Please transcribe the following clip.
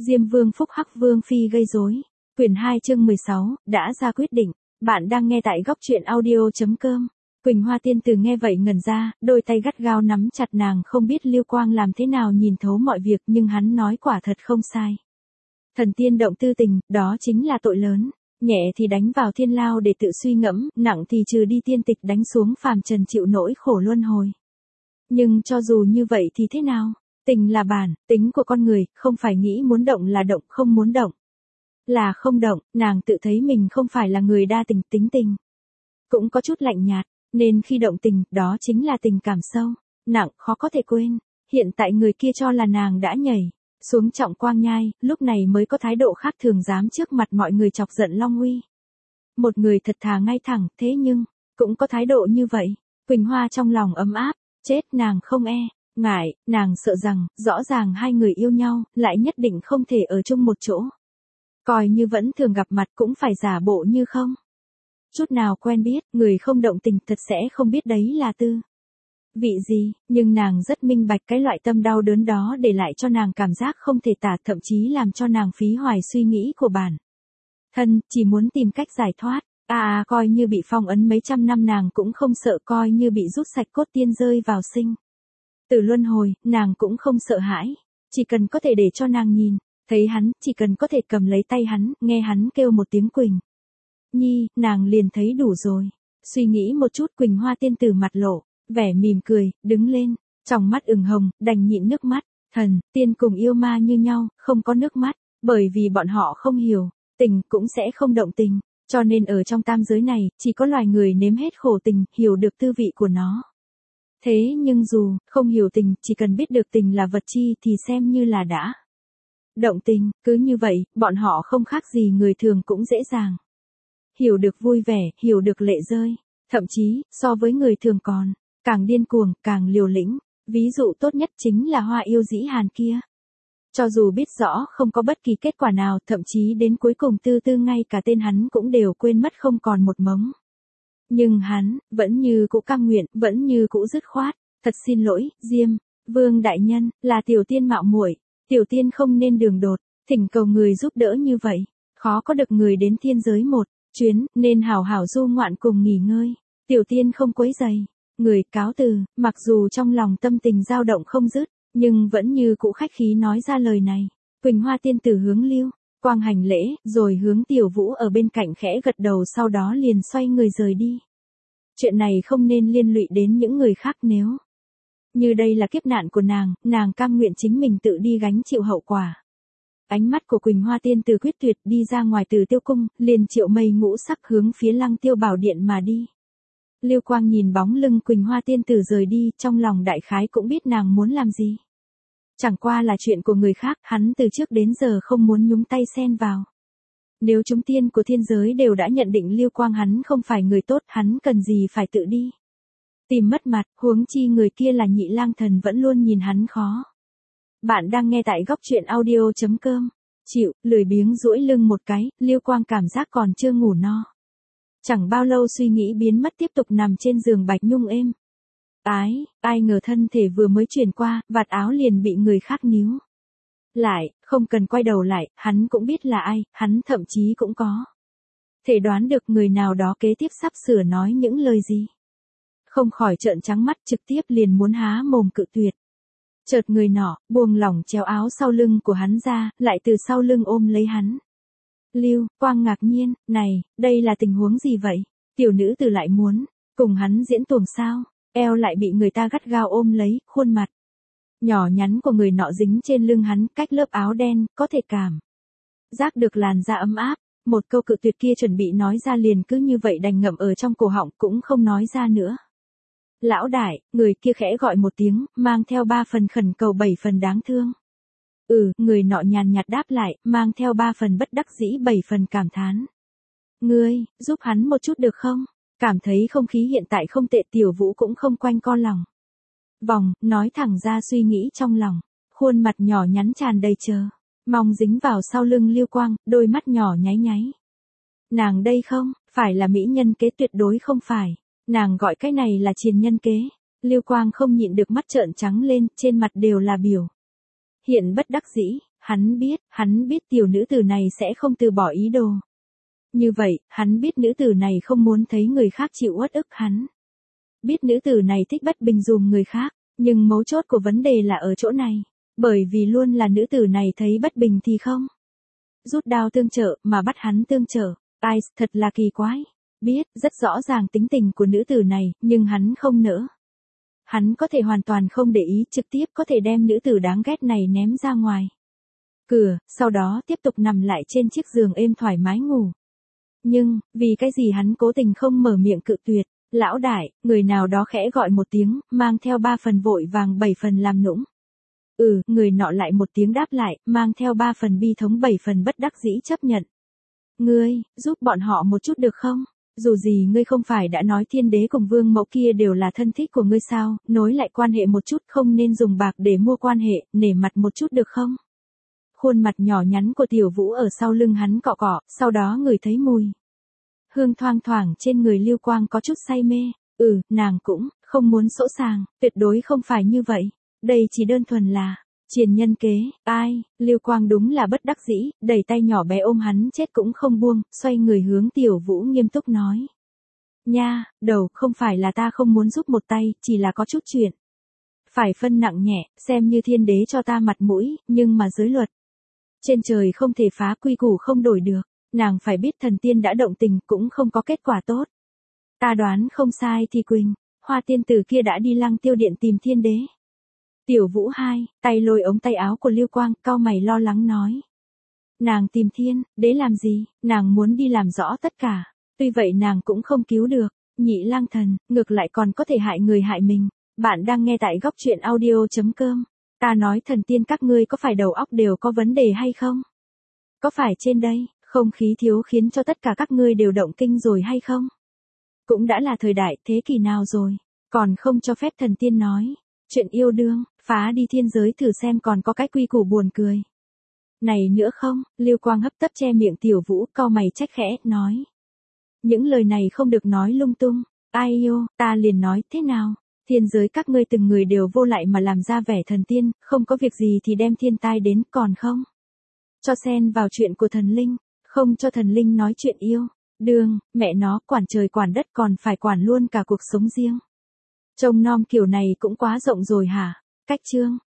Diêm Vương phúc hắc Vương phi gây rối. Quyển 2 chương 16, đã ra quyết định. Bạn đang nghe tại góc truyện audio.com. Quỳnh Hoa tiên tử nghe vậy ngẩn ra, đôi tay gắt gao nắm chặt, nàng không biết Lưu Quang làm thế nào nhìn thấu mọi việc, nhưng hắn nói quả thật không sai. Thần tiên động tư tình, đó chính là tội lớn. Nhẹ thì đánh vào thiên lao để tự suy ngẫm, nặng thì trừ đi tiên tịch đánh xuống phàm trần chịu nỗi khổ luân hồi. Nhưng cho dù như vậy thì thế nào? Tình là bản tính của con người, không phải nghĩ muốn động là động, không muốn động là không động. Nàng tự thấy mình không phải là người đa tình, tính tình cũng có chút lạnh nhạt, nên khi động tình, đó chính là tình cảm sâu, nặng, khó có thể quên. Hiện tại người kia cho là nàng đã nhảy xuống trọng quang nhai, lúc này mới có thái độ khác thường, dám trước mặt mọi người chọc giận Long Uy. Một người thật thà ngay thẳng, thế nhưng cũng có thái độ như vậy. Quỳnh Hoa trong lòng ấm áp, chết nàng không ngại, nàng sợ rằng, rõ ràng hai người yêu nhau, lại nhất định không thể ở chung một chỗ. Coi như vẫn thường gặp mặt cũng phải giả bộ như không chút nào quen biết, người không động tình thật sẽ không biết đấy là tư vị gì, nhưng nàng rất minh bạch cái loại tâm đau đớn đó để lại cho nàng cảm giác không thể tả, thậm chí làm cho nàng phí hoài suy nghĩ của bản thân, chỉ muốn tìm cách giải thoát. Coi như bị phong ấn mấy trăm năm nàng cũng không sợ, coi như bị rút sạch cốt tiên rơi vào sinh tử luân hồi, nàng cũng không sợ hãi. Chỉ cần có thể để cho nàng nhìn thấy hắn, chỉ cần có thể cầm lấy tay hắn, nghe hắn kêu một tiếng Quỳnh Nhi, nàng liền thấy đủ rồi. Suy nghĩ một chút, Quỳnh Hoa tiên tử mặt lộ vẻ mỉm cười, đứng lên, trong mắt ửng hồng, đành nhịn nước mắt. Thần tiên cùng yêu ma như nhau, không có nước mắt, bởi vì bọn họ không hiểu tình, cũng sẽ không động tình, cho nên ở trong tam giới này, chỉ có loài người nếm hết khổ tình, hiểu được tư vị của nó. Thế nhưng dù không hiểu tình, chỉ cần biết được tình là vật chi thì xem như là đã động tình. Cứ như vậy, bọn họ không khác gì người thường, cũng dễ dàng hiểu được vui vẻ, hiểu được lệ rơi, thậm chí so với người thường còn càng điên cuồng, càng liều lĩnh. Ví dụ tốt nhất chính là Hoa Yêu Dĩ Hàn kia. Cho dù biết rõ không có bất kỳ kết quả nào, thậm chí đến cuối cùng tư ngay cả tên hắn cũng đều quên mất không còn một mống. Nhưng hắn vẫn như cũ cam nguyện, vẫn như cũ dứt khoát. Thật xin lỗi, Diêm Vương đại nhân, là tiểu tiên mạo muội, tiểu tiên không nên đường đột, thỉnh cầu người giúp đỡ như vậy. Khó có được người đến thiên giới một chuyến, nên hảo hảo du ngoạn cùng nghỉ ngơi. Tiểu tiên không quấy rầy. Người cáo từ, mặc dù trong lòng tâm tình dao động không dứt, nhưng vẫn như cũ khách khí nói ra lời này. Quỳnh Hoa tiên tử hướng Lưu Quang hành lễ, rồi hướng Tiểu Vũ ở bên cạnh khẽ gật đầu, sau đó liền xoay người rời đi. Chuyện này không nên liên lụy đến những người khác, nếu như đây là kiếp nạn của nàng cam nguyện chính mình tự đi gánh chịu hậu quả. Ánh mắt của Quỳnh Hoa tiên tử quyết tuyệt, đi ra ngoài Từ Tiêu cung, liền triệu mây ngũ sắc hướng phía Lăng Tiêu Bảo điện mà đi. Lưu Quang nhìn bóng lưng Quỳnh Hoa tiên tử rời đi, trong lòng đại khái cũng biết nàng muốn làm gì. Chẳng qua là chuyện của người khác, hắn từ trước đến giờ không muốn nhúng tay xen vào. Nếu chúng tiên của thiên giới đều đã nhận định Lưu Quang hắn không phải người tốt, hắn cần gì phải tự đi tìm mất mặt, huống chi người kia là Nhị Lang Thần vẫn luôn nhìn hắn khó. Bạn đang nghe tại góc truyện audio.com. Chịu, lười biếng duỗi lưng một cái, Lưu Quang cảm giác còn chưa ngủ no. Chẳng bao lâu suy nghĩ biến mất, tiếp tục nằm trên giường bạch nhung êm ai ngờ thân thể vừa mới chuyển qua, vạt áo liền bị người khác níu lại, không cần quay đầu lại, hắn cũng biết là ai, hắn thậm chí cũng có thể đoán được người nào đó kế tiếp sắp sửa nói những lời gì. Không khỏi trợn trắng mắt, trực tiếp liền muốn há mồm cự tuyệt. Chợt người nọ buông lỏng chéo áo sau lưng của hắn ra, lại từ sau lưng ôm lấy hắn. Lưu Quang ngạc nhiên, này, đây là tình huống gì vậy? Tiểu nữ tử lại muốn cùng hắn diễn tuồng sao? Eo lại bị người ta gắt gao ôm lấy, khuôn mặt nhỏ nhắn của người nọ dính trên lưng hắn, cách lớp áo đen, có thể cảm giác được làn da ấm áp. Một câu cự tuyệt kia chuẩn bị nói ra liền cứ như vậy đành ngậm ở trong cổ họng, cũng không nói ra nữa. Lão đại, người kia khẽ gọi một tiếng, mang theo 3 phần khẩn cầu 7 phần đáng thương. Người nọ nhàn nhạt đáp lại, mang theo 3 phần bất đắc dĩ 7 phần cảm thán. Ngươi, giúp hắn một chút được không? Cảm thấy không khí hiện tại không tệ, Tiểu Vũ cũng không quanh co lòng vòng, nói thẳng ra suy nghĩ trong lòng. Khuôn mặt nhỏ nhắn tràn đầy chờ mong dính vào sau lưng Lưu Quang, đôi mắt nhỏ nháy nháy. Nàng đây không phải là mỹ nhân kế, tuyệt đối không phải. Nàng gọi cái này là triền nhân kế. Lưu Quang không nhịn được mắt trợn trắng lên, trên mặt đều là biểu hiện bất đắc dĩ. Hắn biết tiểu nữ tử này sẽ không từ bỏ ý đồ. Như vậy, hắn biết nữ tử này không muốn thấy người khác chịu uất ức hắn. Biết nữ tử này thích bất bình dùm người khác, nhưng mấu chốt của vấn đề là ở chỗ này. Bởi vì luôn là nữ tử này thấy bất bình thì không rút đao tương trợ mà bắt hắn tương trợ. Ai, thật là kỳ quái. Biết, rất rõ ràng tính tình của nữ tử này, nhưng hắn không nỡ. Hắn có thể hoàn toàn không để ý, trực tiếp có thể đem nữ tử đáng ghét này ném ra ngoài cửa, sau đó tiếp tục nằm lại trên chiếc giường êm thoải mái ngủ. Nhưng, vì cái gì hắn cố tình không mở miệng cự tuyệt. Lão đại, người nào đó khẽ gọi một tiếng, mang theo 3 phần vội vàng 7 phần làm nũng. Người nọ lại một tiếng đáp lại, mang theo 3 phần bi thống 7 phần bất đắc dĩ chấp nhận. Ngươi, giúp bọn họ một chút được không? Dù gì ngươi không phải đã nói thiên đế cùng vương mẫu kia đều là thân thích của ngươi sao, nối lại quan hệ một chút, không nên dùng bạc để mua quan hệ, nể mặt một chút được không? Khuôn mặt nhỏ nhắn của Tiểu Vũ ở sau lưng hắn cọ cọ, sau đó ngửi thấy mùi hương thoang thoảng trên người Lưu Quang có chút say mê. Nàng cũng không muốn sỗ sàng, tuyệt đối không phải như vậy. Đây chỉ đơn thuần là triền nhân kế. Ai, Lưu Quang đúng là bất đắc dĩ, đẩy tay nhỏ bé ôm hắn chết cũng không buông, xoay người hướng Tiểu Vũ nghiêm túc nói. Nha, đầu, không phải là ta không muốn giúp một tay, chỉ là có chút chuyện phải phân nặng nhẹ, xem như thiên đế cho ta mặt mũi, nhưng mà giới luật trên trời không thể phá, quy củ không đổi được. Nàng phải biết thần tiên đã động tình cũng không có kết quả tốt. Ta đoán không sai thì Quỳnh, Hoa tiên tử kia đã đi Lăng Tiêu điện tìm thiên đế. Tiểu Vũ hai, tay lôi ống tay áo của Lưu Quang, cau mày lo lắng nói. Nàng tìm thiên đế làm gì, nàng muốn đi làm rõ tất cả. Tuy vậy nàng cũng không cứu được Nhị Lang Thần, ngược lại còn có thể hại người hại mình. Bạn đang nghe tại góc truyện audio.com. Ta nói thần tiên các ngươi có phải đầu óc đều có vấn đề hay không? Có phải trên đây, không khí thiếu khiến cho tất cả các ngươi đều động kinh rồi hay không? Cũng đã là thời đại thế kỷ nào rồi, còn không cho phép thần tiên nói. Chuyện yêu đương, phá đi thiên giới thử xem còn có cái quy củ buồn cười này nữa không? Lưu Quang hấp tấp che miệng Tiểu Vũ, cau mày trách khẽ, nói. Những lời này không được nói lung tung. Ai yêu, ta liền nói, thế nào? Thiên giới các ngươi từng người đều vô lại mà làm ra vẻ thần tiên, không có việc gì thì đem thiên tai đến, còn không cho xen vào chuyện của thần linh, không cho thần linh nói chuyện yêu đương, mẹ nó, quản trời quản đất còn phải quản luôn cả cuộc sống riêng. Trông nom kiểu này cũng quá rộng rồi hả? Cách chương